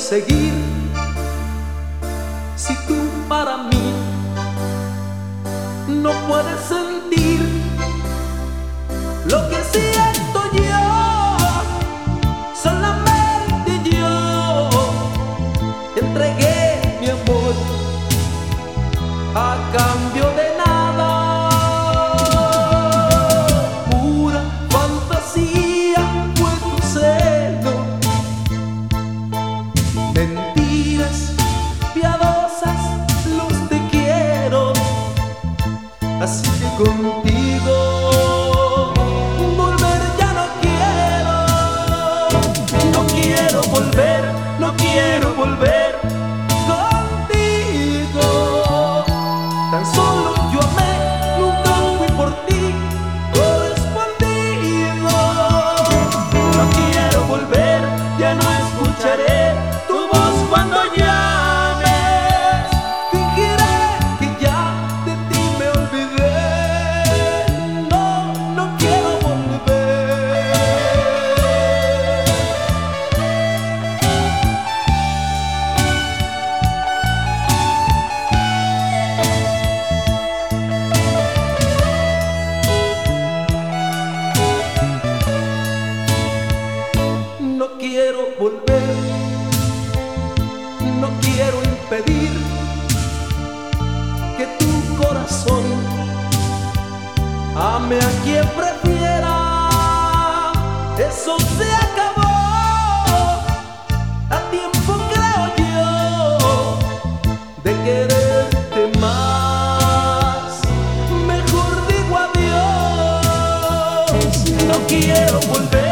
seguir si tú para mí no puedes sentir lo que siento yo? Solamente yo te entregué mi amor a cambio de nada. Pura fantasía fue tu celo, mentiras piadosas los te quiero, así que contigo volver ya no quiero. No quiero volver, no quiero volver contigo. Tan solo yo amé, nunca fui por ti correspondido. No quiero volver, ya no escucharé tu voz cuando llames. Fingiré que ya de ti me olvidé. No, no quiero volver. No quiero volver, no quiero impedir que tu corazón ame a quien prefiera. Eso se acabó a tiempo, creo yo, de quererte más. Mejor digo adiós. No quiero volver,